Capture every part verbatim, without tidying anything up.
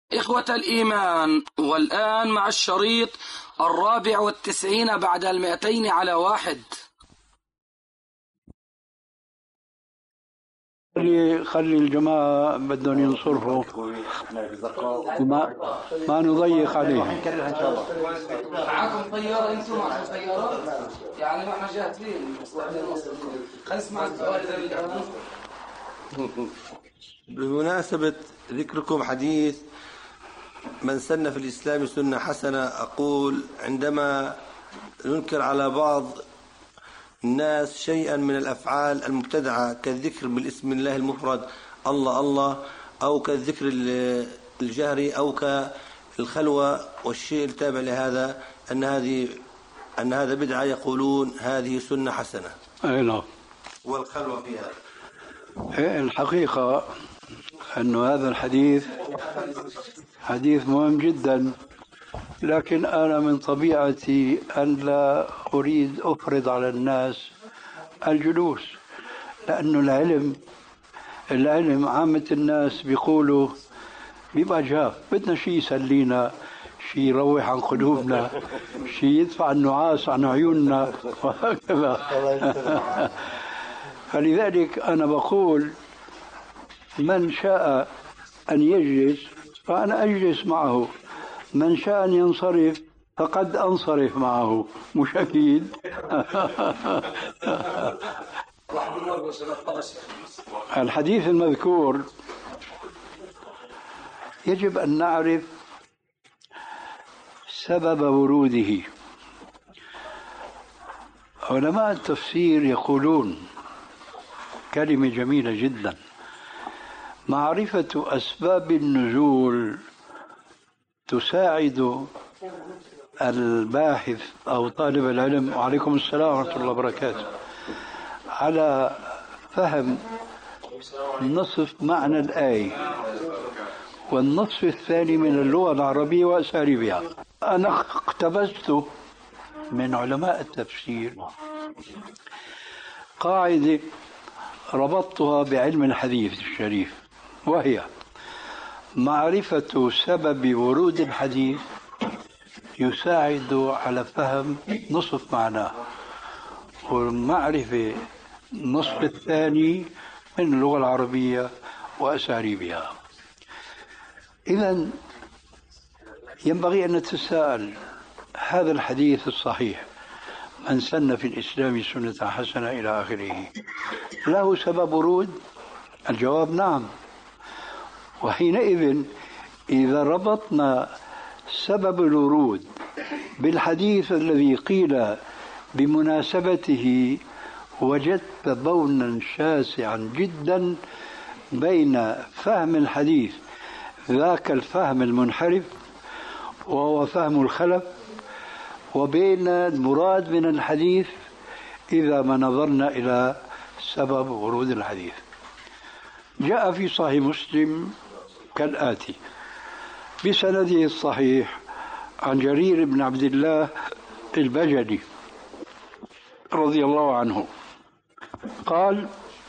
إخوة الإيمان، والآن مع الشريط الرابع والتسعين بعد المئتين على واحد. خلي خلي الجماعة بدهم ينصرفوا، ما ما نضيق عليهم. معكم طيارة؟ أنتم معكم طيارة؟ يعني ما احنا جاهزين. خلي اسمع السؤال. بمناسبة ذكركم حديث من سن في الإسلام سنة حسنة، أقول عندما ننكر على بعض الناس شيئا من الأفعال المبتدعة كالذكر بالاسم الله المفرد الله الله، أو كالذكر الجهري، أو كالخلوة والشيء التابع لهذا، أن هذه أن هذا بدعة، يقولون هذه سنة حسنة. أي نعم. والخلوة فيها الحقيقة أن هذا الحديث حديث مهم جدا، لكن أنا من طبيعتي أن لا أريد أفرض على الناس الجلوس، لأنه العلم العلم عامة الناس بيقولوا بيبقى جاف، بدنا شيء يسلينا، شيء يروح عن قلوبنا، شيء يدفع النعاس عن عيوننا وهكذا. فلذلك أنا بقول من شاء أن يجلس فأنا أجلس معه، من شاء أن ينصرف فقد أنصرف معه، مش أكيد. الحديث المذكور يجب أن نعرف سبب وروده. علماء التفسير يقولون كلمة جميلة جدا: معرفة أسباب النزول تساعد الباحث أو طالب العلم، وعليكم السلام ورحمة الله وبركاته، على فهم نصف معنى الآية والنصف الثاني من اللغة العربية وأساليبها. أنا اقتبست من علماء التفسير قاعدة ربطتها بعلم الحديث الشريف، وهي معرفة سبب ورود الحديث يساعد على فهم نصف معناه، ومعرفة النصف الثاني من اللغة العربية وأساليبها. إذن ينبغي أن نتساءل: هذا الحديث الصحيح من سن في الإسلام سنة حسنة إلى آخره له سبب ورود؟ الجواب نعم. وحينئذ إذا ربطنا سبب الورود بالحديث الذي قيل بمناسبته وجدت بونا شاسعا جدا بين فهم الحديث ذاك الفهم المنحرف وهو فهم الخلف، وبين المراد من الحديث إذا ما نظرنا إلى سبب ورود الحديث. جاء في صحيح مسلم كالآتي بسنده الصحيح عن جرير بن عبد الله البجلي رضي الله عنه قال: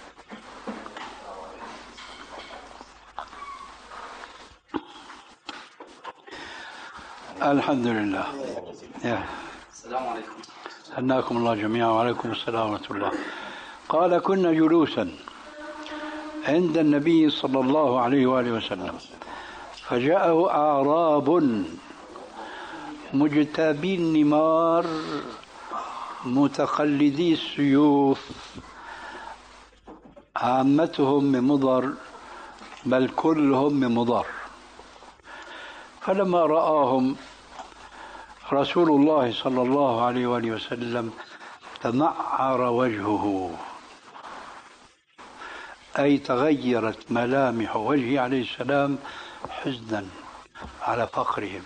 الحمد لله. السلام عليكم. هناكم الله جميعا. وعليكم السلام ورحمة الله. قال: كنا جلوسا عند النبي صلى الله عليه وآله وسلم فجاءه أعراب مجتابي النمار متقلدي السيوف، عامتهم من مضر بل كلهم من مضر. فلما رآهم رسول الله صلى الله عليه وآله وسلم تمعر وجهه، أي تغيرت ملامح وجهه عليه السلام حزنا على فقرهم.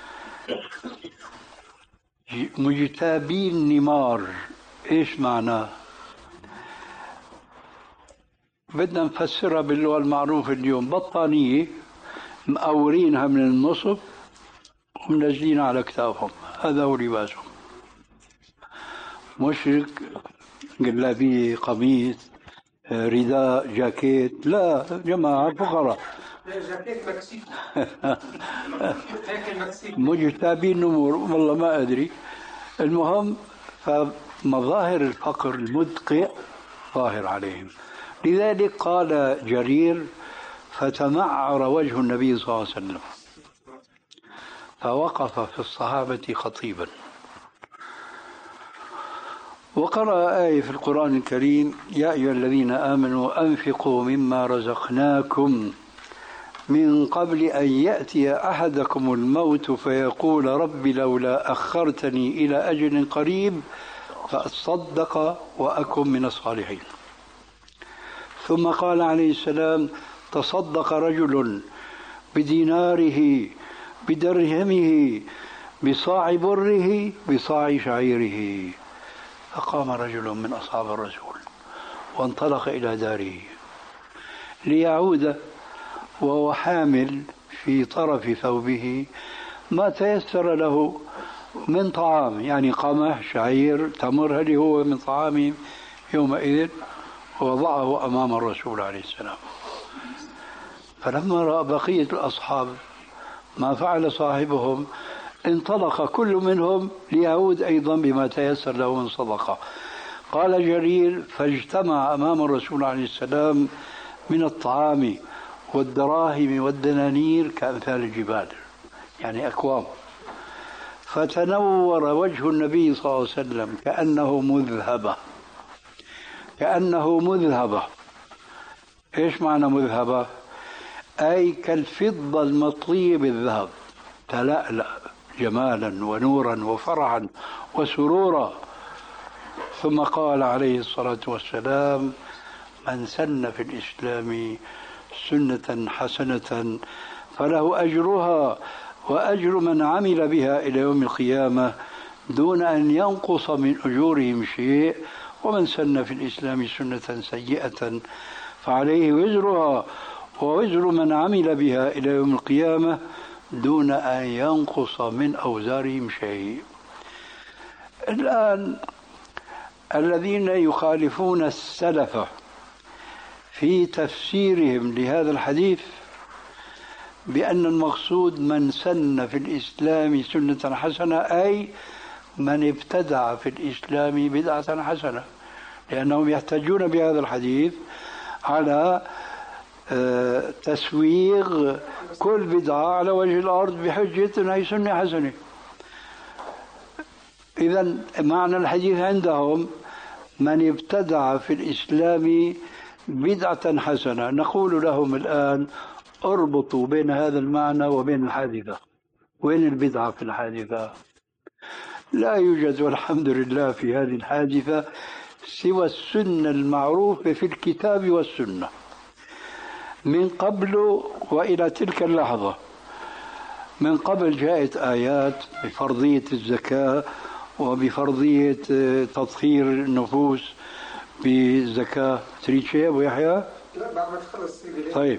مجتابي النمار إيش معناه؟ بدنا نفسرها باللغة المعروفة اليوم: بطانية مقورينها من النصف ومنزلين على كتافهم، هذا هو لباسهم. مش جلابية، قميص، رداء، جاكيت، لا، جماعة فقراء مجتابين نمور والله ما أدري. المهم فمظاهر الفقر المدقع ظاهر عليهم. لذلك قال جرير فتمعر وجه النبي صلى الله عليه وسلم فوقف في الصحابة خطيبا وقرأ آية في القرآن الكريم يا أيها الذين آمنوا أنفقوا مما رزقناكم من قبل أن يأتي أحدكم الموت فيقول رب لولا أخرتني إلى أجل قريب فأصدق وأكن من الصالحين. ثم قال عليه السلام تصدق رجل بديناره بدرهمه بصاع بره بصاع شعيره. فقام رجل من أصحاب الرسول وانطلق إلى داره ليعود وهو حامل في طرف ثوبه ما تيسر له من طعام، يعني قمح شعير تمر، هل هو من طعامهم يومئذ، ووضعه أمام الرسول عليه السلام. فلما رأى بقية الأصحاب ما فعل صاحبهم انطلق كل منهم ليعود أيضا بما تيسر له من صدقة. قال جرير فاجتمع أمام الرسول عليه السلام من الطعام والدراهم والدنانير كأمثال الجبال، يعني أكوام. فتنور وجه النبي صلى الله عليه وسلم كأنه مذهبة كأنه مذهبة. إيش معنى مذهبة؟ أي كالفضة المطلية بالذهب، تلألأ جمالا ونورا وفرحا وسرورا. ثم قال عليه الصلاة والسلام من سن في الإسلام سنة حسنة فله أجرها وأجر من عمل بها إلى يوم القيامة دون أن ينقص من أجورهم شيء، ومن سن في الإسلام سنة سيئة فعليه وزرها ووزر من عمل بها إلى يوم القيامة دون أن ينقص من أوزارهم شيء. الآن الذين يخالفون السلف في تفسيرهم لهذا الحديث بأن المقصود من سن في الإسلام سنة حسنة أي من ابتدع في الإسلام بدعة حسنة، لأنهم يحتجون بهذا الحديث على تسويغ كل بدعة على وجه الأرض بحجة أنها سنة حسنة. إذن معنى الحديث عندهم من ابتدع في الإسلام بدعة حسنة. نقول لهم الآن اربطوا بين هذا المعنى وبين الحادثة. وين البدعة في الحادثة؟ لا يوجد والحمد لله في هذه الحادثة سوى السنة المعروفة في الكتاب والسنة من قبل وإلى تلك اللحظة. من قبل جاءت آيات بفرضية الزكاة وبفرضية تطهير النفوس بالزكاة. تريد شيء أبو يحيى؟ لا بعد ما تخلص. طيب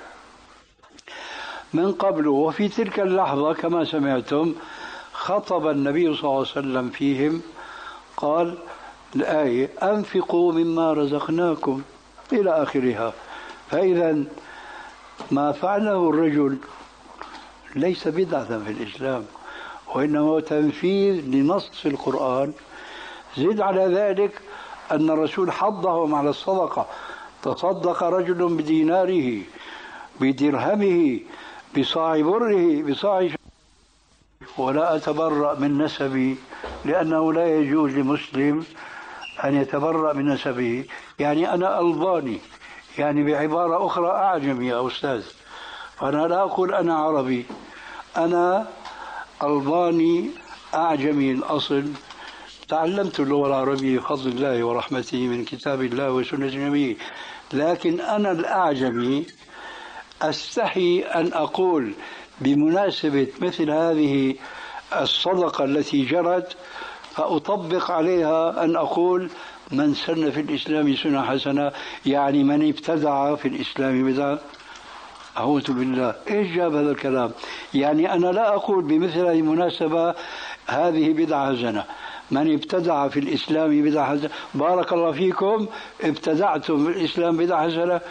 من قبل وفي تلك اللحظة كما سمعتم خطب النبي صلى الله عليه وسلم فيهم قال الآية أنفقوا مما رزقناكم إلى آخرها. فإذا ما فعله الرجل ليس بدعة في الإسلام وإنما تنفيذ لنص في القرآن. زد على ذلك أن الرسول حضهم على الصدقة. تصدق رجل بديناره بدرهمه بصاع بره بصاع. ولا أتبرأ من نسبي لأنه لا يجوز لمسلم أن يتبرأ من نسبه. يعني أنا ألباني، يعني بعبارة أخرى أعجمي يا أستاذ، فأنا لا أقول أنا عربي، أنا ألباني أعجمي الأصل. تعلمت اللغة العربية بفضل الله ورحمته من كتاب الله وسنة النبي، لكن أنا الأعجمي أستحي أن أقول بمناسبة مثل هذه الصدقة التي جرت فأطبق عليها أن أقول من سن في الإسلام سنة حسنة، يعني من ابتدع في الإسلام بدعة. أعوذ بالله، إيش جاب هذا الكلام؟ يعني أنا لا أقول بمثل هذه المناسبة هذه بدعة حسنة، من ابتدع في الإسلام بدعة حسنة. بارك الله فيكم ابتدعتم في الإسلام بدعة حسنة،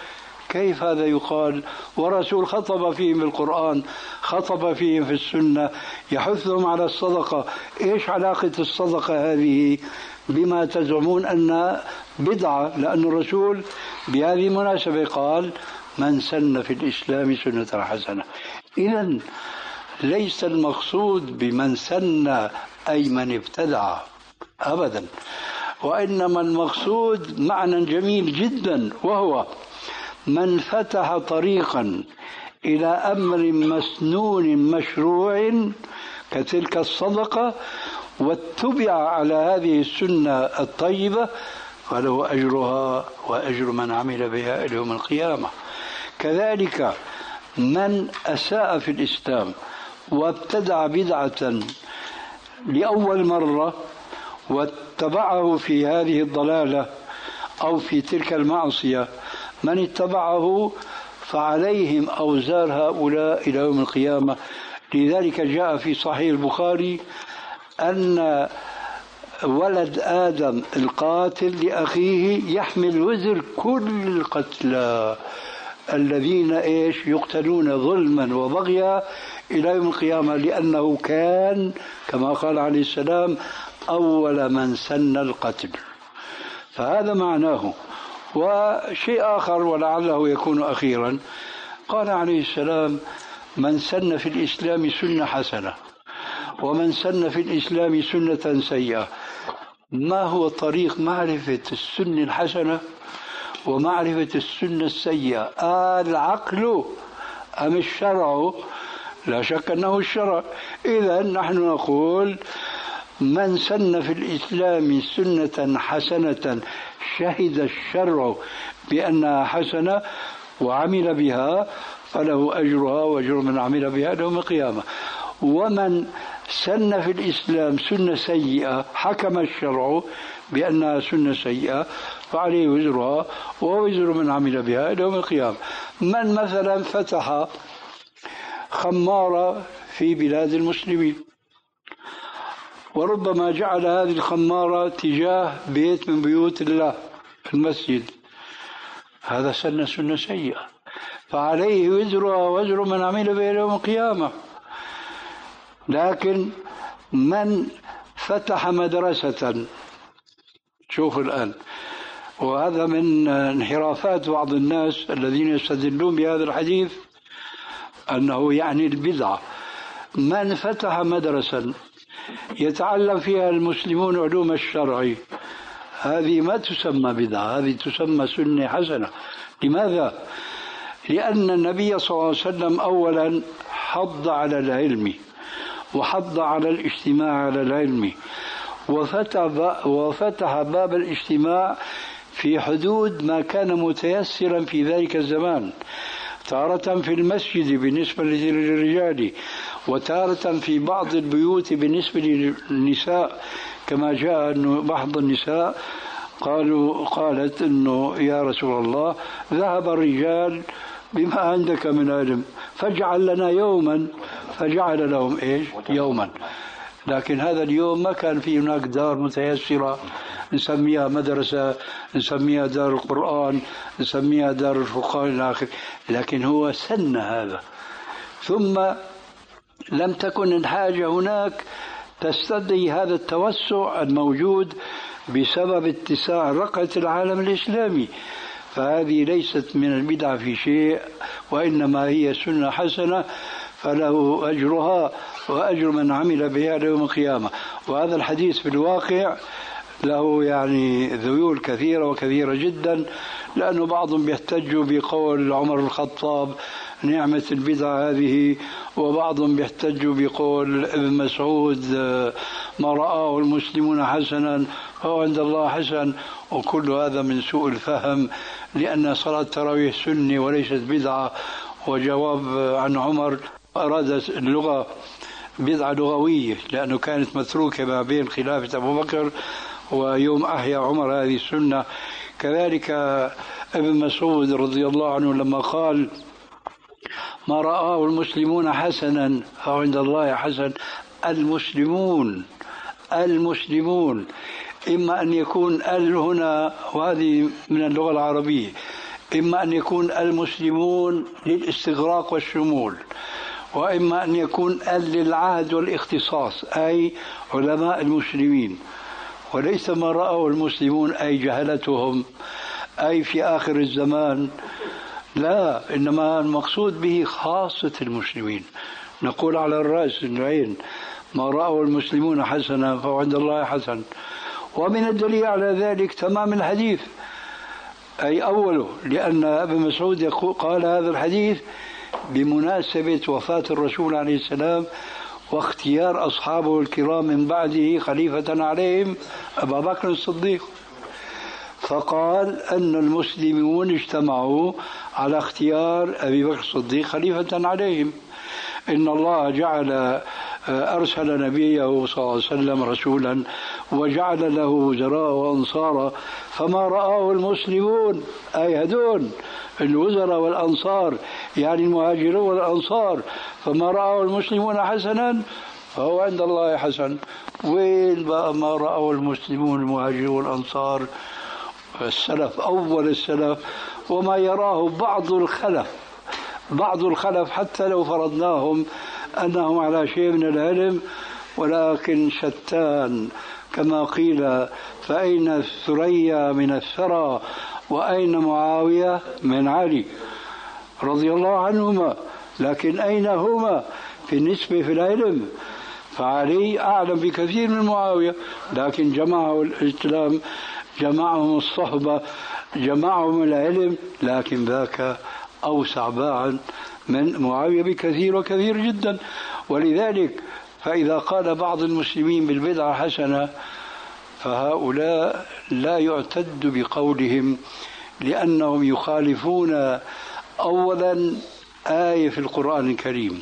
كيف هذا يقال؟ ورسول خطب فيهم بالقرآن، خطب فيهم في السنة، يحثهم على الصدقة. إيش علاقة الصدقة هذه بما تزعمون أن بدعة؟ لأن الرسول بهذه المناسبة قال من سن في الإسلام سنة حسنة. إذن ليس المقصود بمن سن أي من ابتدع أبدا، وإنما المقصود معنى جميل جدا، وهو من فتح طريقا إلى أمر مسنون مشروع كتلك الصدقة واتبع على هذه السنة الطيبة فله أجرها وأجر من عمل بها إلى يوم القيامة. كذلك من أساء في الإسلام وابتدع بدعة لأول مرة واتبعه في هذه الضلالة أو في تلك المعصية، من اتبعه فعليهم أوزار هؤلاء إلى يوم القيامة. لذلك جاء في صحيح البخاري أن ولد آدم القاتل لأخيه يحمل وزر كل القتلى الذين إيش يقتلون ظلما وبغيا إلى يوم القيامة، لأنه كان كما قال عليه السلام أول من سن القتل. فهذا معناه. وشيء آخر ولعله يكون أخيرا، قال عليه السلام من سن في الإسلام سنة حسنة ومن سن في الإسلام سنة سيئة. ما هو طريق معرفة السنة الحسنة ومعرفة السنة السيئة؟ آه العقل أم الشرع؟ لا شك أنه الشرع. إذا نحن نقول من سن في الإسلام سنة حسنة شهد الشرع بأنها حسنة وعمل بها فله أجرها وأجر من عمل بها يوم القيامة. ومن سن في الإسلام سنة سيئة حكم الشرع بأنها سنة سيئة فعليه وزرها ووزر من عمل بها يوم القيامة. من مثلا فتح خمارة في بلاد المسلمين وربما جعل هذه الخمارة تجاه بيت من بيوت الله في المسجد، هذا سنة سنة سيئة فعليه وزرها وزر من عمل بها يوم القيامة. لكن من فتح مدرسة، شوفوا الآن، وهذا من انحرافات بعض الناس الذين يستدلون بهذا الحديث أنه يعني البدعة. من فتح مدرسة يتعلم فيها المسلمون علوم الشرع، هذه ما تسمى بدعة، هذه تسمى سنة حسنة. لماذا؟ لأن النبي صلى الله عليه وسلم أولا حض على العلم وحض على الاجتماع على العلم، وفتح, وفتح باب الاجتماع في حدود ما كان متيسرا في ذلك الزمان، تارة في المسجد بالنسبة للرجال وتارة في بعض البيوت بالنسبة للنساء، كما جاء أن بعض النساء قالوا قالت أنه يا رسول الله ذهب الرجال بما عندك من علم فاجعل لنا يوما، فجعل لهم إيش يوما. لكن هذا اليوم ما كان في هناك دار متيسرة نسميها مدرسة، نسميها دار القرآن، نسميها دار الفقهاء إلى آخره، لكن هو سن هذا. ثم لم تكن الحاجة هناك تستدعي هذا التوسع الموجود بسبب اتساع رقعة العالم الإسلامي، فهذه ليست من البدع في شيء، وإنما هي سنة حسنة فله أجرها وأجر من عمل بها يوم القيامة. وهذا الحديث في الواقع له يعني ذيول كثيرة وكثيرة جدا، لأنه بعضهم بيحتج بقول عمر الخطاب نعمة البدعة هذه، وبعضهم بيحتج بقول ابن مسعود ما رآه المسلمون حسنا فهو عند الله حسن، وكل هذا من سوء الفهم، لأن صلاة التراويح سنة وليست بدعة. وجواب عن عمر أراد اللغة بدعة لغوية لأنه كانت متروكة ما بين خلافة أبو بكر ويوم أحيا عمر هذه السنة. كذلك ابن مسعود رضي الله عنه لما قال ما رآه المسلمون حسنا فهو عند الله حسن، المسلمون المسلمون إما أن يكون ال هنا وهذه من اللغة العربية، إما أن يكون المسلمون للاستغراق والشمول، وإما أن يكون للعهد والاختصاص أي علماء المسلمين، وليس ما رأوا المسلمون أي جهلتهم أي في آخر الزمان، لا، إنما المقصود به خاصة المسلمين. نقول على الرأس العين ما رأوا المسلمون حسنا فهو عند الله حسن. ومن الدليل على ذلك تمام الحديث، أي أوله، لأن ابن مسعود يقول قال هذا الحديث بمناسبة وفاة الرسول عليه السلام واختيار أصحابه الكرام من بعده خليفة عليهم أبا بكر الصديق، فقال أن المسلمون اجتمعوا على اختيار أبي بكر الصديق خليفة عليهم. إن الله جعل أرسل نبيه صلى الله عليه وسلم رسولا وجعل له وزراء وأنصارا، فما رآه المسلمون أي هدون الوزراء والأنصار يعني المهاجرون والأنصار، فما رآه المسلمون حسنا فهو عند الله حسن. وين بقى ما رآه المسلمون المهاجرون والأنصار السلف أول السلف وما يراه بعض الخلف بعض الخلف حتى لو فرضناهم أنهم على شيء من العلم، ولكن شتان كما قيل، فأين الثريا من الثرى وأين معاوية من علي رضي الله عنهما، لكن أين هما في النسبة في العلم؟ فعلي أعلم بكثير من معاوية، لكن جمعه الإسلام، جمعهم الصحبة، جمعهم العلم، لكن ذاك أوسع باعا من معاوية بكثير وكثير جدا. ولذلك فإذا قال بعض المسلمين بالبدعة حسنة فهؤلاء لا يعتد بقولهم، لأنهم يخالفون أولا آية في القرآن الكريم.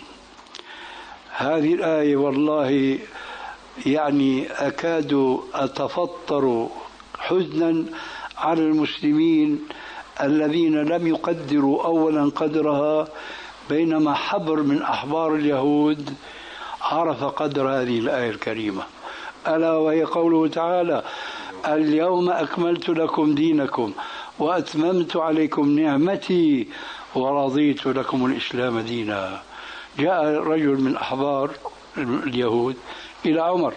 هذه الآية والله يعني أكاد أتفطر حزنا على المسلمين الذين لم يقدروا أولا قدرها، بينما حبر من أحبار اليهود عرف قدر هذه الآية الكريمة، ألا وهي قوله تعالى: اليوم أكملت لكم دينكم وأتممت عليكم نعمتي ورضيت لكم الإسلام دينا. جاء رجل من أحبار اليهود إلى عمر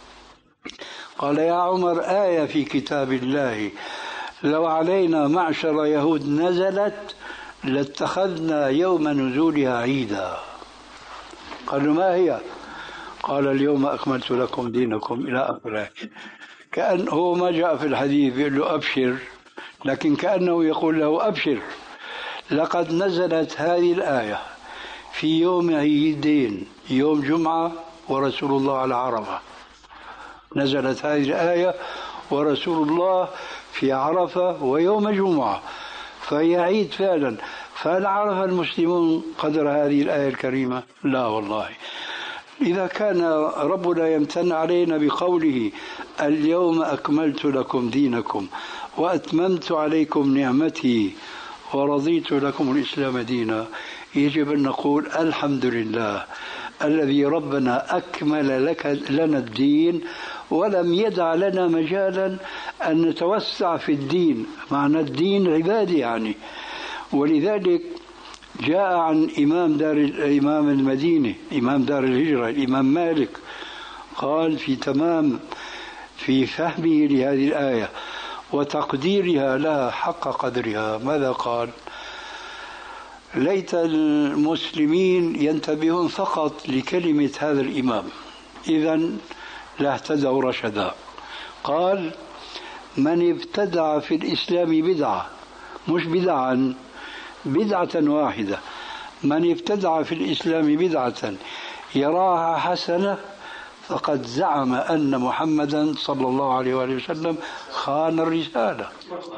قال: يا عمر، آية في كتاب الله لو علينا معشر يهود نزلت لاتخذنا يوم نزولها عيدا. قالوا: ما هي؟ قال: اليوم أكملت لكم دينكم إلى آخره. كأنه ما جاء في الحديث يقول له أبشر، لكن كأنه يقول له: أبشر، لقد نزلت هذه الآية في يوم عيدين، يوم جمعة ورسول الله على عرفة. نزلت هذه الآية ورسول الله في عرفة ويوم جمعة، فهي عيد فعلا. فهل عرف المسلمون قدر هذه الآية الكريمة؟ لا والله. إذا كان ربنا يمتن علينا بقوله: اليوم أكملت لكم دينكم وأتممت عليكم نعمتي ورضيت لكم الإسلام دينا، يجب أن نقول الحمد لله الذي ربنا أكمل لك لنا الدين ولم يدع لنا مجالا أن نتوسع في الدين، معنى الدين عبادة يعني. ولذلك جاء عن إمام دار الإمام المدينة إمام دار الهجرة الإمام مالك قال في تمام في فهمه لهذه الآية وتقديرها لها حق قدرها، ماذا قال؟ ليت المسلمين ينتبهون فقط لكلمة هذا الإمام، إذن لاهتدوا رشدا. قال: من ابتدع في الإسلام بدعة، مش بدعا، بدعة واحدة، من ابتدع في الإسلام بدعة يراها حسنة فقد زعم أن محمدا صلى الله عليه وآله وسلم خان الرسالة.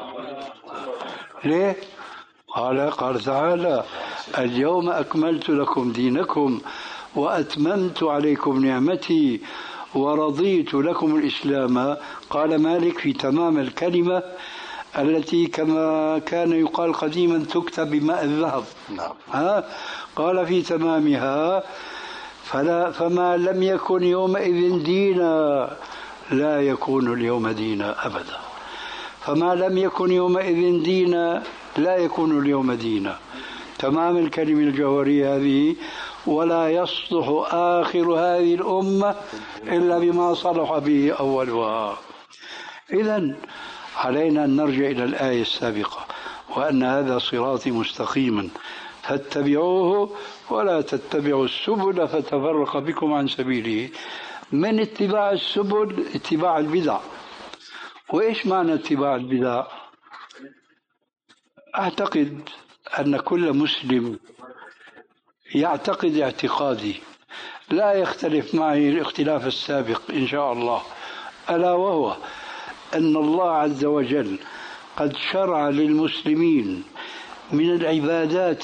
ليه؟ قال قال تعالى: اليوم أكملت لكم دينكم وأتممت عليكم نعمتي ورضيت لكم الإسلام. قال مالك في تمام الكلمة التي كما كان يقال قديما تكتب بماء الذهب، ها؟ قال في تمامها: فلا فما لم يكن يومئذ دينا لا يكون اليوم دينا أبدا. فما لم يكن يومئذ دينا لا يكون اليوم دينا. تمام الكلمة الجوهرية هذه. ولا يصلح آخر هذه الأمة إلا بما صلح به أولها. إذن علينا أن نرجع إلى الآية السابقة: وأن هذا صراطي مستقيما فاتبعوه ولا تتبعوا السبل فتفرق بكم عن سبيله. من اتباع السبل اتباع البدع. وإيش معنى اتباع البدع؟ أعتقد أن كل مسلم يعتقد اعتقادي لا يختلف معي الاختلاف السابق إن شاء الله، ألا وهو أن الله عز وجل قد شرع للمسلمين من العبادات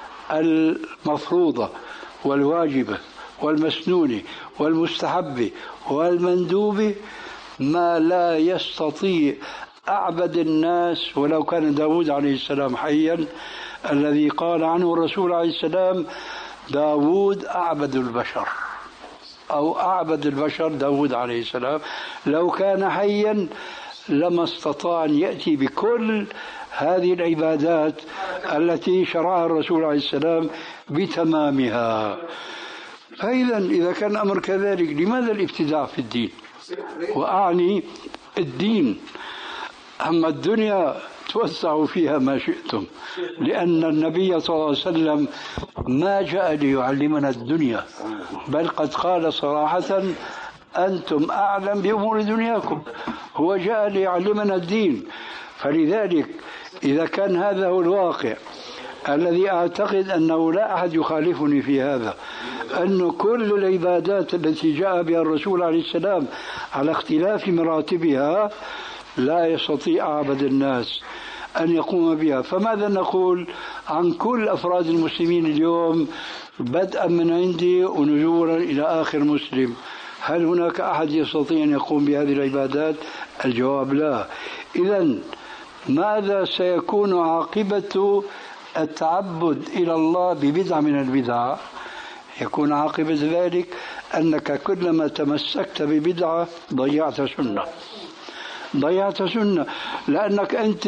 المفروضة والواجبة والمسنونة والمستحبة والمندوبة ما لا يستطيع أعبد الناس ولو كان داود عليه السلام حيا، الذي قال عنه الرسول عليه السلام: داود أعبد البشر، أو أعبد البشر داود عليه السلام. لو كان حيا لما استطاع أن يأتي بكل هذه العبادات التي شرعها الرسول عليه السلام بتمامها. فإذا إذا كان الأمر كذلك لماذا الابتداع في الدين؟ وأعني الدين. أما الدنيا توسعوا فيها ما شئتم، لأن النبي صلى الله عليه وسلم ما جاء ليعلمنا الدنيا، بل قد قال صراحة: أنتم أعلم بأمور دنياكم. هو جاء ليعلمنا الدين. فلذلك إذا كان هذا هو الواقع الذي أعتقد أنه لا أحد يخالفني في هذا، أن كل العبادات التي جاء بها الرسول عليه السلام على اختلاف مراتبها لا يستطيع أعبد الناس أن يقوم بها، فماذا نقول عن كل أفراد المسلمين اليوم بدءا من عندي ونزولا إلى آخر مسلم؟ هل هناك أحد يستطيع أن يقوم بهذه العبادات؟ الجواب لا. إذن ماذا سيكون عاقبة التعبد إلى الله ببدعة من البدع؟ يكون عاقبة ذلك أنك كلما تمسكت ببدعة ضيعت سنة ضيعت سنة لأنك أنت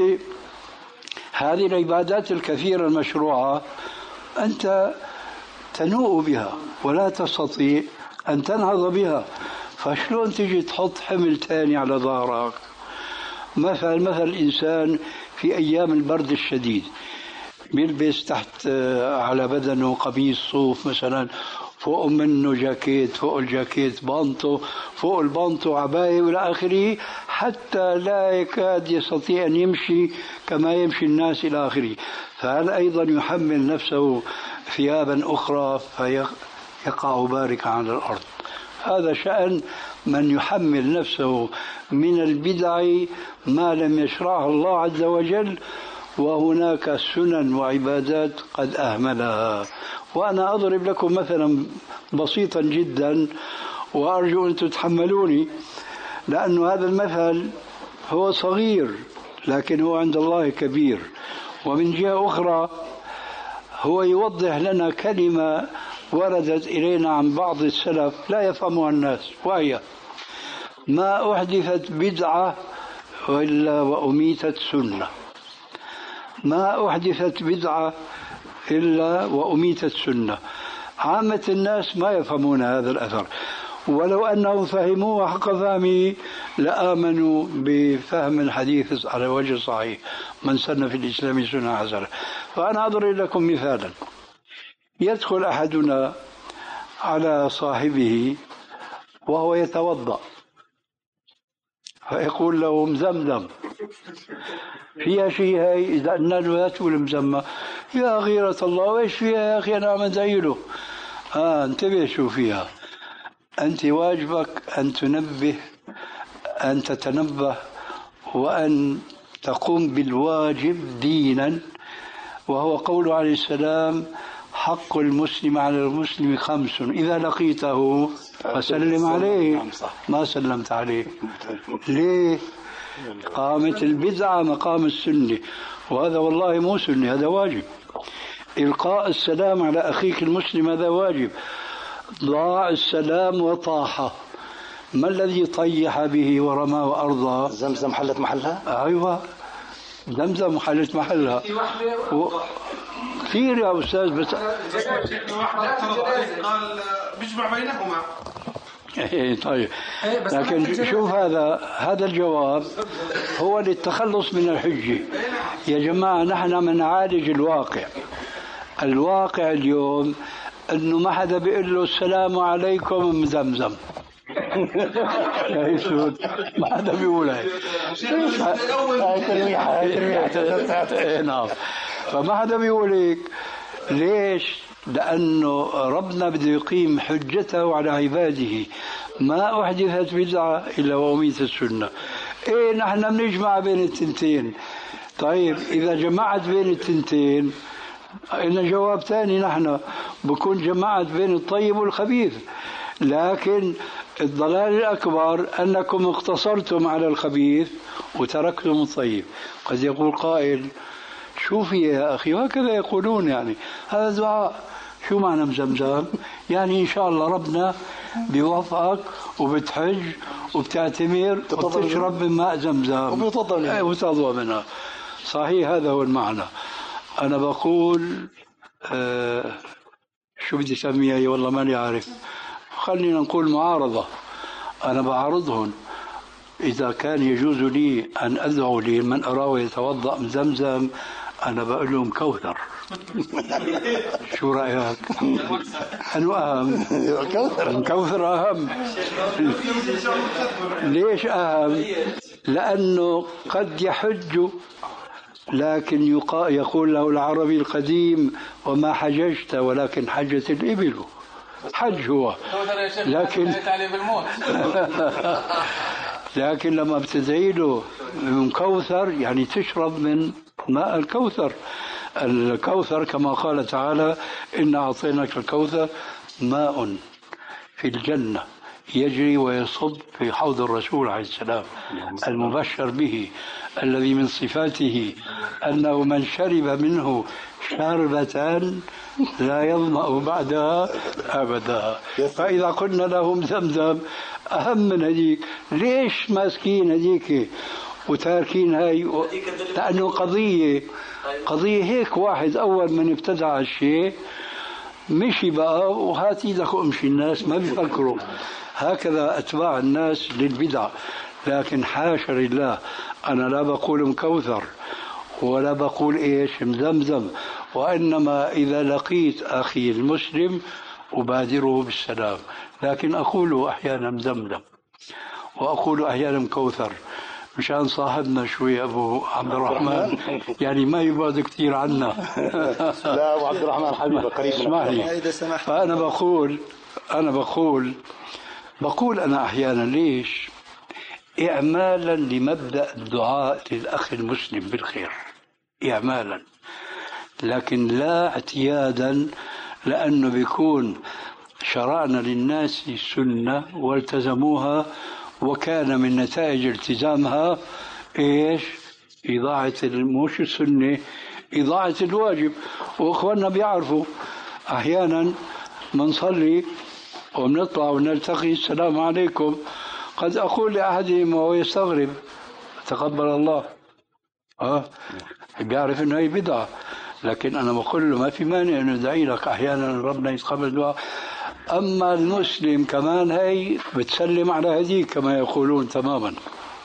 هذه العبادات الكثيرة المشروعة أنت تنوء بها ولا تستطيع أن تنهض بها، فشلون تجي تحط حمل ثاني على ظهرك؟ مثلا مثل الإنسان في أيام البرد الشديد بيلبس تحت على بدنه قميص صوف مثلا، فوق منه جاكيت، فوق الجاكيت بانطو، فوق البانطو عباية والى آخره، حتى لا يكاد يستطيع أن يمشي كما يمشي الناس إلى آخره. فهل أيضا يحمل نفسه ثيابا أخرى فيقع باركا على الأرض؟ هذا شأن من يحمل نفسه من البدع ما لم يشرعه الله عز وجل، وهناك سنن وعبادات قد أهملها. وأنا أضرب لكم مثلا بسيطا جدا وأرجو أن تتحملوني، لأن هذا المثل هو صغير لكن هو عند الله كبير. ومن جهة أخرى هو يوضح لنا كلمة وردت إلينا عن بعض السلف لا يفهمها الناس، وهي: ما أحدثت بدعة إلا وأميتت سنة. ما أحدثت بدعة إلا وأميتت سنة. عامة الناس ما يفهمون هذا الأثر، ولو أنهم فهموه حق فهمه لآمنوا بفهم الحديث على وجه صحيح: من سن في الإسلام سنة حسنة. فأنا أضرب لكم مثالا: يدخل أحدنا على صاحبه وهو يتوضأ فيقول له: مزمزم فيها شيء هاي؟ إذا قلنا له لا تقول مزمة، يا غيرة الله وإيش فيها يا أخي أنا عم أدعيله. آه انتبه شو فيها. أنت واجبك أن تنبه، أن تتنبه وأن تقوم بالواجب دينا، وهو قول عليه السلام: حق المسلم على المسلم خمس إذا لقيته فسلم عليه ما سلمت عليه. ليه؟ قامت البدعة مقام السنة، وهذا والله مو سنة، هذا واجب. إلقاء السلام على أخيك المسلم هذا واجب. ضاع السلام وطاح، ما الذي طيح به ورماه أرضا؟ زمزم حلت محلها؟ أيوة. زمزم حلت محلها في واحدة و... كثير يا أستاذ بس قال بيجمع بينهما. إيه طيب، إيه بس لكن شوف هذا هذا الجواب هو للتخلص من الحجة. يا جماعة نحن بنعالج الواقع. الواقع اليوم انه ما حدا بيقول له السلام عليكم ام زمزم. يا يسود ما حدا بيقول هيك. نعم، فما حدا بيقول هيك. ليش؟ لأنه ربنا بده يقيم حجته على عباده. ما أحدثت بدعة إلا وأميت السنة. إيه نحن بنجمع بين التنتين. طيب إذا جمعت بين التنتين إن جواب ثاني، نحن بكون جمعت بين الطيب والخبيث. لكن الضلال الأكبر أنكم اقتصرتم على الخبيث وتركتم الطيب. قد يقول قائل شوفي يا أخي، وهكذا يقولون يعني هذا دعاء. شو معنى مزمزم؟ يعني إن شاء الله ربنا بيوفقك وبتحج وبتعتمر وبتشرب من ماء زمزم وبتضوى منها. صحيح هذا هو المعنى. أنا بقول آه شو بدي أسميها والله ماني عارف. خلينا نقول معارضة. أنا بعارضهم. إذا كان يجوز لي أن أدعو لمن أراه يتوضأ من زمزم أنا بقول لهم كوثر. شو رأيك؟ أنو أهم؟ كوثر أهم. ليش أهم؟ لأنه قد يحج لكن يقول له العربي القديم وما حججت ولكن حجت الإبل. حج هو لكن لكن لما بتدعي له من كوثر يعني تشرب من ماء الكوثر. الكوثر كما قال تعالى إن أعطيناك الكوثر ماء في الجنة يجري ويصب في حوض الرسول عليه السلام المبشر به، الذي من صفاته أنه من شرب منه شربة لا يظمأ بعدها أبدا. فإذا قلنا لهم زمزم أهم من هذيك، ليش ماسكين هذيك وتاركين هاي؟ لأنه قضية قضية هيك. واحد أول من ابتدع الشيء مشي بقى وهات ايدك وامشي. الناس ما بيفكروا هكذا أتباع الناس للبدع. لكن حاشا لله، أنا لا بقول مكوثر ولا بقول إيش مزمزم، وإنما إذا لقيت أخي المسلم أبادره بالسلام. لكن أقول أحيانا مزمزم وأقول أحيانا مكوثر مشان صاحبنا شوي أبو عبد الرحمن يعني ما يبعد كثير عنا. لا أبو عبد الرحمن حبيبي قريب. اسمح لي. فأنا بقول أنا بقول بقول أنا أحيانا ليش إعمالا لمبدأ الدعاء للأخ المسلم بالخير، إعمالا، لكن لا اعتيادا، لأنه بيكون شرعنا للناس سنة والتزموها وكان من نتائج التزامها إيش؟ إضاعة مش السنة، إضاعة الواجب. وأخواننا بيعرفوا أحيانا منصلي وبنطلع ونلتقي السلام عليكم، قد أقول لأحدهم وهو يستغرب تقبل الله، أه بيعرف إنه هي بدعة، لكن أنا بقول له ما في مانع إنه ندعي لك أحيانا ربنا يتقبل الدعاء. أما المسلم كمان هي بتسلم على هذيك كما يقولون تماما.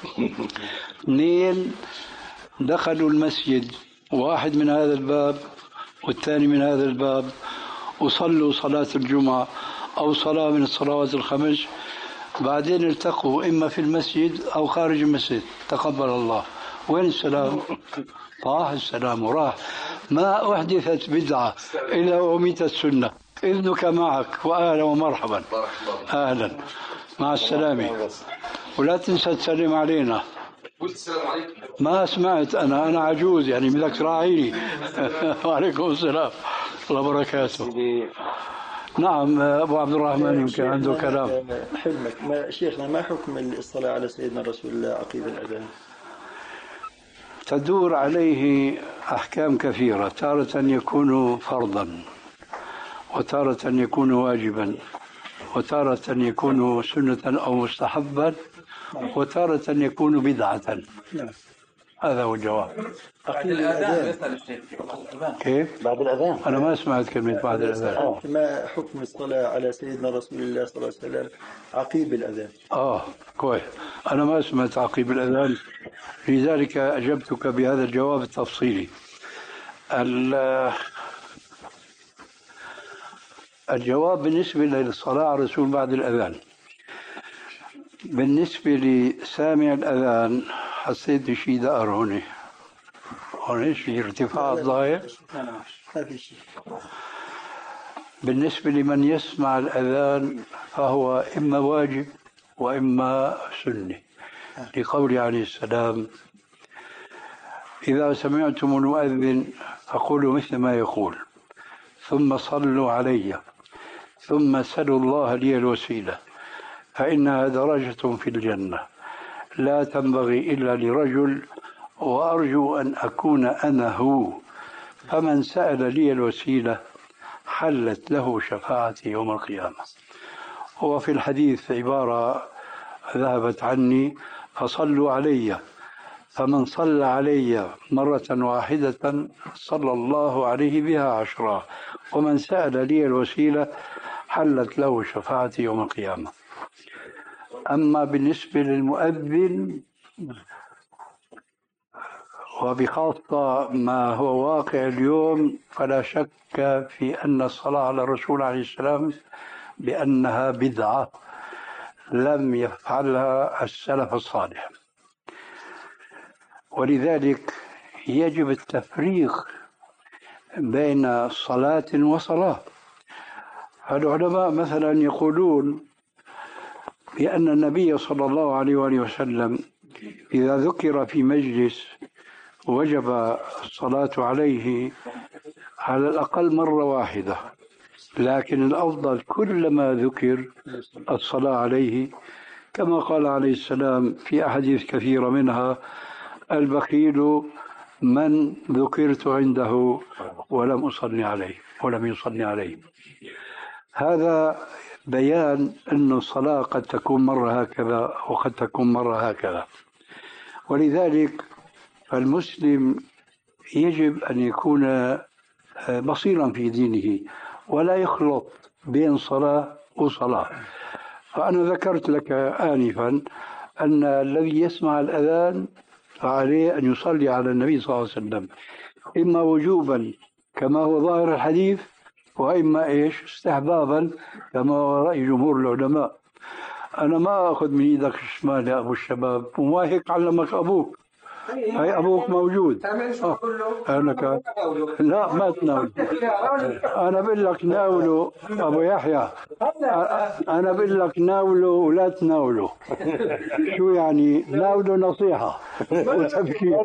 اثنين دخلوا المسجد، واحد من هذا الباب والثاني من هذا الباب، وصلوا صلاة الجمعة أو صلاة من الصلوات الخمس، بعدين التقوا إما في المسجد أو خارج المسجد، تقبل الله. وين السلام؟ طاح السلام وراح. ما أحدثت بدعة إلا وميت السنة. إذنك معك وأهلا ومرحبا. أهلا مع السلامة. ولا تنسى تسلم علينا. ما سمعت أنا أنا عجوز يعني بدك تراعيني. وعليكم السلام الله وبركاته. نعم أبو عبد الرحمن يمكن عنده كلام. حلمك ما شيخنا، ما حكم الصلاة على سيدنا رسول الله عقيب الأذان؟ تدور عليه أحكام كثيرة، تارة يكون فرضا، وتارة يكون واجبا، وتارة يكون سنة أو مستحبا، وتارة يكون بدعة. هذا هو الجواب. أقيم الأذان الأذان بيسأل الشيخ. كيف؟ بعد الأذان. أنا ما سمعت كلمة بعد الأذان. ما حكم الصلاة على سيدنا رسول الله صلى الله عليه وسلم عقيب الأذان؟ آه كويس. أنا ما سمعت عقيب الأذان، لذلك أجبتك بهذا الجواب التفصيلي. الجواب بالنسبة للصلاة على الرسول بعد الأذان، بالنسبة لسامع الأذان حسيت بشيء دائر هون هون شيء ارتفاع الضايع. ما في شيء. بالنسبة لمن يسمع الأذان فهو إما واجب وإما سنة، لقوله عليه السلام: إذا سمعتم المؤذن فقولوا مثل ما يقول ثم صلوا علي ثم سلوا الله لي الوسيلة فإنها درجة في الجنة لا تنبغي إلا لرجل وأرجو أن أكون أنا هو، فمن سأل لي الوسيلة حلت له شفاعتي يوم القيامة. وفي الحديث عبارة ذهبت عني: فصلوا علي، فمن صلى علي مرة واحدة صلى الله عليه بها عشرة، ومن سأل لي الوسيلة حلت له شفاعتي يوم القيامة. أما بالنسبة للمؤذن وبخاصة ما هو واقع اليوم فلا شك في أن الصلاة على الرسول عليه السلام بأنها بدعة لم يفعلها السلف الصالح، ولذلك يجب التفريق بين صلاة وصلاة. العلماء مثلا يقولون بأن النبي صلى الله عليه وآله وسلم إذا ذكر في مجلس وجب الصلاة عليه على الأقل مرة واحدة، لكن الأفضل كلما ذكر الصلاة عليه، كما قال عليه السلام في أحاديث كثيرة منها: البخيل من ذكرت عنده ولم أصلي عليه ولم يصلي عليه. هذا بيان أن الصلاة قد تكون مرة هكذا وقد تكون مرة هكذا، ولذلك فالمسلم يجب أن يكون بصيرا في دينه ولا يخلط بين صلاة وصلاة. فأنا ذكرت لك آنفا أن الذي يسمع الأذان فعليه أن يصلي على النبي صلى الله عليه وسلم، إما وجوبا كما هو ظاهر الحديث، وإما إيش استحبابا كما هو رأي جمهور العلماء. أنا ما أخذ من إيدك الشمال يا أبو الشباب، وما هيك علمك أبوك، هاي أبوك موجود. آه. أنا كان لا ما تناول، أنا بقول لك ناوله أبو يحيى، أنا بقول لك ناوله ولا تناوله. شو يعني ناوله نصيحة وتبكير.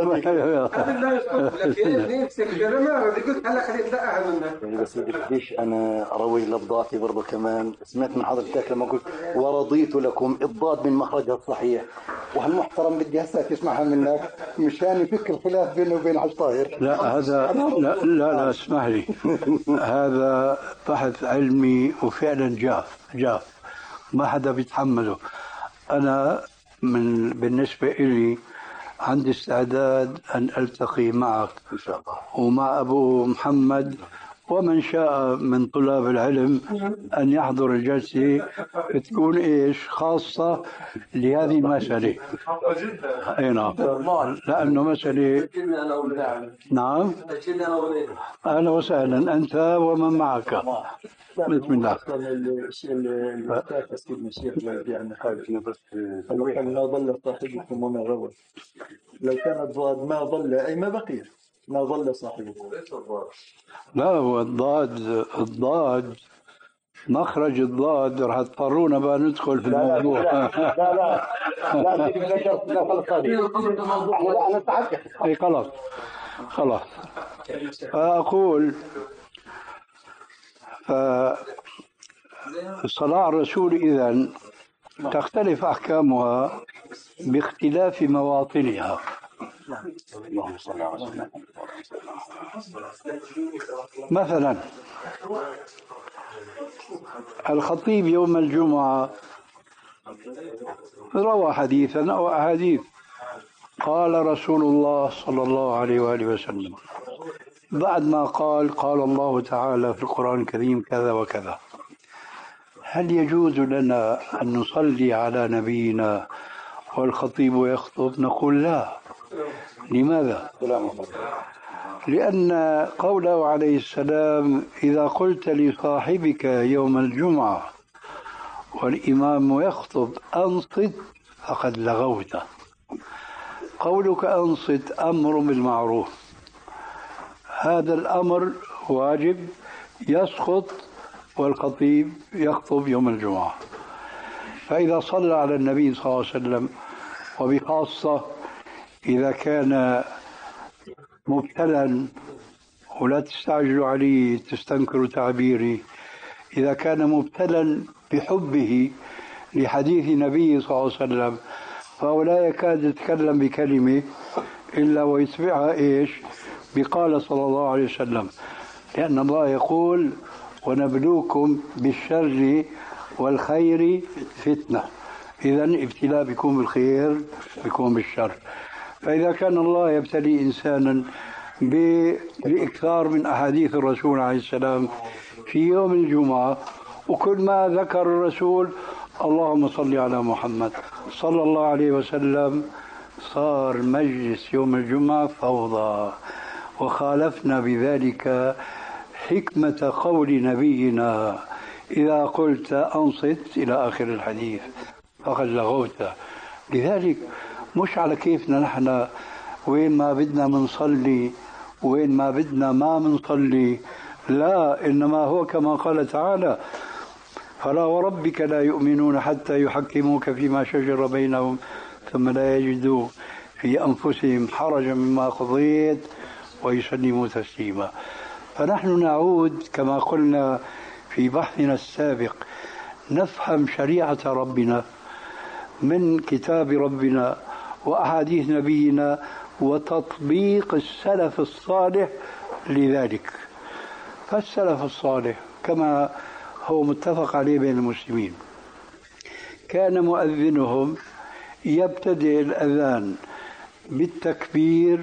بس بديش أنا أروي لفظاتي برضو كمان. سمعت من حضرتك لما قلت ورضيت لكم الضاد من مخرجها الصحيح، وهالمحترم بدي هسه تسمعها منك مشان يفك الخلاف بينه وبين حج طاهر. لا هذا لا لا, لا اسمح لي، هذا بحث علمي وفعلا جاف جاف ما حدا بيتحمله. أنا من بالنسبة إلي عندي استعداد أن ألتقي معك إن شاء الله ومع أبو محمد ومن شاء من طلاب العلم أن يحضر الجلسة تكون إيش خاصة لهذه المسألة. أي نعم، لأنه مسألة. نعم، أهلا وسهلا أنت ومن معك. بسم الله. الشيء اللي سيدنا الشيخ يعني حاجة بس ما ضل صاحبكم وما غوى. لو كان الضاد ما ضل أي ما بقي ما ضل صاحبه. لا هو الضاد الضاد مخرج الضاد راح تضطرونا بقى ندخل في الموضوع. لا لا لا لا لا اي خلاص خلاص. فأقول فالصلاة على الرسول إذن تختلف أحكامها باختلاف مواطنها. مثلا الخطيب يوم الجمعة روى حديثا أو أحاديث قال رسول الله صلى الله عليه وآله وسلم بعد ما قال قال الله تعالى في القرآن الكريم كذا وكذا، هل يجوز لنا أن نصلي على نبينا والخطيب يخطب؟ نقول لا. لماذا؟ لأن قوله عليه السلام إذا قلت لصاحبك يوم الجمعة والإمام يخطب أنصت فقد لغوت. قولك أنصت أمر بالمعروف، هذا الأمر واجب يسقط والخطيب يخطب يوم الجمعة. فإذا صلى على النبي صلى الله عليه وسلم، وبخاصة إذا كان مبتلا، ولا تستعجلوا عليه تستنكروا تعبيري، إذا كان مبتلا بحبه لحديث النبي صلى الله عليه وسلم فهو لا يكاد يتكلم بكلمة إلا ويتبعها إيش؟ بقال صلى الله عليه وسلم، لأن الله يقول ونبلوكم بالشر والخير فتنة. إذن ابتلاء بيكون بالخير بيكون بالشر. فإذا كان الله يبتلي إنسانا بالإكثار من أحاديث الرسول عليه السلام في يوم الجمعة، وكل ما ذكر الرسول اللهم صل على محمد صلى الله عليه وسلم، صار مجلس يوم الجمعة فوضى، وخالفنا بذلك حكمة قول نبينا إذا قلت أنصت إلى آخر الحديث فقد لغوت. لذلك مش على كيفنا نحن، وين ما بدنا منصلي وين ما بدنا ما منصلي، لا، إنما هو كما قال تعالى فلا وربك لا يؤمنون حتى يحكموك فيما شجر بينهم ثم لا يجدوا في أنفسهم حرجا مما قضيت ويسلموا تسليما. فنحن نعود كما قلنا في بحثنا السابق، نفهم شريعة ربنا من كتاب ربنا وأحاديث نبينا وتطبيق السلف الصالح لذلك. فالسلف الصالح كما هو متفق عليه بين المسلمين كان مؤذنهم يبتدئ الأذان بالتكبير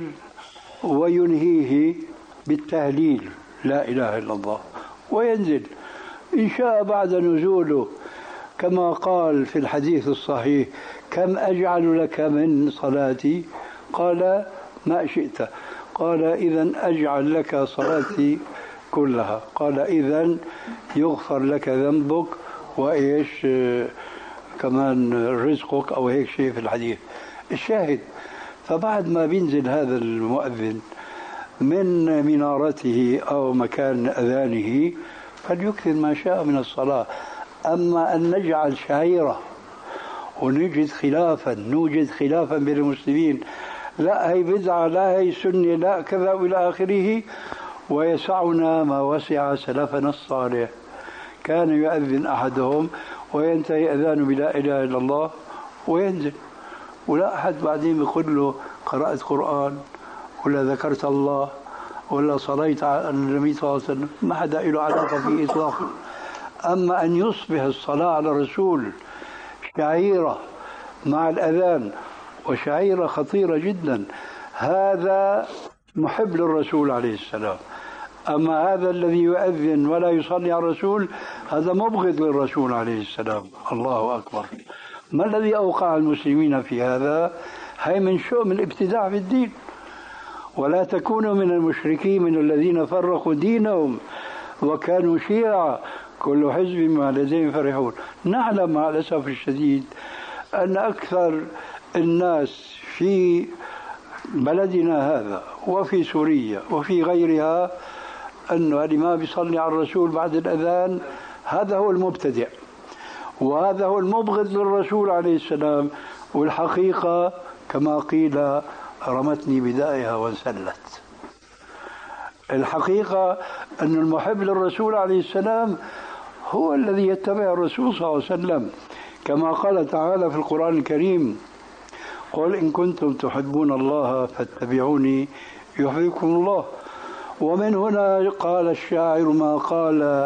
وينهيه بالتهليل لا إله إلا الله، وينزل إن شاء بعد نزوله كما قال في الحديث الصحيح كم أجعل لك من صلاتي؟ قال ما شئت. قال إذن أجعل لك صلاتي كلها. قال إذن يغفر لك ذنبك وإيش كمان رزقك أو هيك شيء في الحديث. الشاهد، فبعد ما بينزل هذا المؤذن من منارته أو مكان أذانه فليكثر ما شاء من الصلاة. أما أن نجعل شعيرة ونجد خلافا نوجد خلافا بين المسلمين، لا هي بدعة لا هي سنة لا كذا إلى آخره، ويسعنا ما وسع سلفنا الصالح. كان يؤذن أحدهم وينتهي أذانه بلا إله إلا الله وينزل، ولا أحد بعدين يقول له قرأت قرآن ولا ذكرت الله ولا صليت على النبي صلى الله عليه وسلم، ما حدا له علاقة فيه إطلاقا. أما أن يصبح الصلاة على الرسول شعيرة مع الأذان وشعيرة خطيرة جدا، هذا محب للرسول عليه السلام. أما هذا الذي يؤذن ولا يصلي على الرسول هذا مبغض للرسول عليه السلام. الله أكبر. ما الذي أوقع المسلمين في هذا؟ هي من شؤم الابتداع في الدين. ولا تكونوا من المشركين من الذين فرقوا دينهم وكانوا شيعا كل حزب ما لديهم فرحون. نعلم مع الأسف الشديد أن أكثر الناس في بلدنا هذا وفي سوريا وفي غيرها أنه اللي ما بيصلي على الرسول بعد الأذان هذا هو المبتدع وهذا هو المبغض للرسول عليه السلام. والحقيقة كما قيل رمتني بدائها وانسلت. الحقيقة أن المحب للرسول عليه السلام هو الذي يتبع الرسول صلى الله عليه وسلم، كما قال تعالى في القرآن الكريم قل إن كنتم تحبون الله فاتبعوني يحببكم الله. ومن هنا قال الشاعر ما قال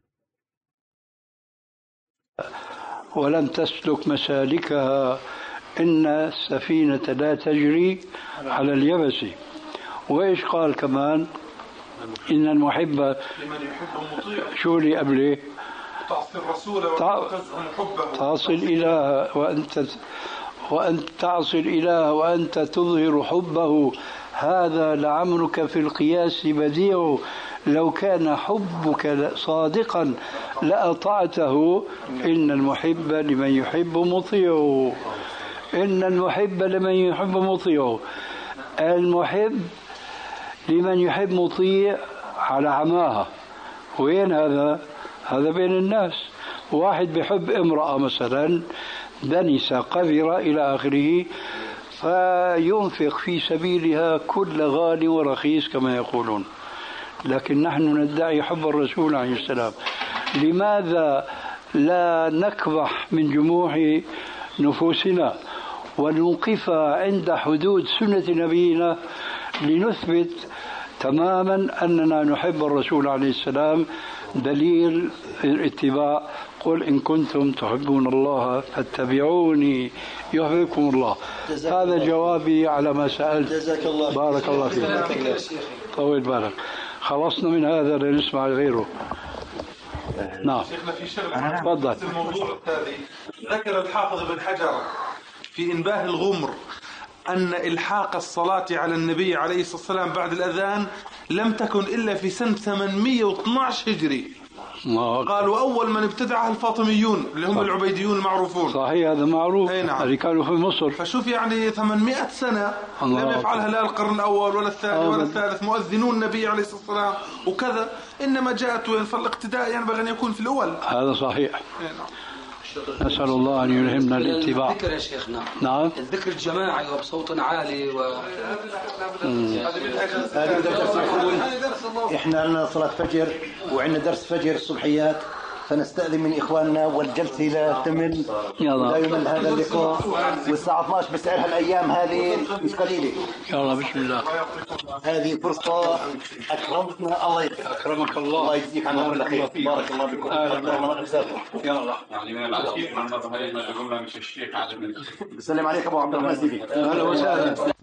ولم تسلك مسالكها إن السفينة لا تجري على اليبس. وإيش قال كمان؟ إن المحب لمن يحب مطيع شو اللي قبله؟ تعصي الرسول وتزعم حبه تعصي الإله وأنت وأنت تعصي الإله وأنت تظهر حبه، هذا لعمرك في القياس بديع، لو كان حبك صادقا لأطعته، إن المحب لمن يحب مطيع. إن المحب لمن يحب مطيع. المحب لمن يحب مطيع على عماها. وين هذا؟ هذا بين الناس. واحد بيحب امرأة مثلا دنسة قذرة إلى آخره، فينفق في سبيلها كل غالي ورخيص كما يقولون، لكن نحن ندعي حب الرسول عليه السلام. لماذا لا نكبح من جموع نفوسنا ونوقفها عند حدود سنة نبينا لنثبت تماما أننا نحب الرسول عليه السلام؟ دليل الاتباع: قل إن كنتم تحبون الله فاتبعوني يحببكم الله. هذا جوابي على ما سألت. جزاك الله بارك الله فيك. طول بالك. خلصنا من هذا لنسمع غيره. نعم شيخنا في شغله تفضل. الموضوع التالي ذكر الحافظ ابن حجر في إنباه الغمر أن إلحاق الصلاة على النبي عليه الصلاة والسلام بعد الأذان لم تكن إلا في سنة ثمانمئة واثني عشر هجري. قالوا أول من ابتدعها الفاطميون اللي هم صح. العبيديون المعروفون. صحيح هذا معروف. نعم. اللي كانوا في مصر. فشوف يعني ثمانمئة سنة لم يفعلها لا القرن الأول ولا الثاني ولا الثالث مؤذنون النبي عليه الصلاة والسلام وكذا، إنما جاءت وين فالاقتداء ينبغي أن يكون في الأول. هذا صحيح. نعم. نسأل الله أن يلهمنا الاتباع. الذكر يا شيخنا. نعم. الذكر الجماعي وبصوت عالي و... احنا لنا صلاة فجر وعندنا درس فجر الصبحيات، فنستأذن من إخواننا والجلسة لا تمل لا يمل هذا اللقاء، والساعة اثني عشر بسعرها الأيام هذه مش قليلة. يلا بسم الله. هذه فرصة أكرمتنا. الله أكرمك الله. الله يجزيك عنا كل خير. بارك الله بكم. يلا. يعني من العشيق من نظر هذه المجموعة مش الشيخ عادل. بسلم عليك أبو عبد الرحمن سيدي. أهلا وسهلا.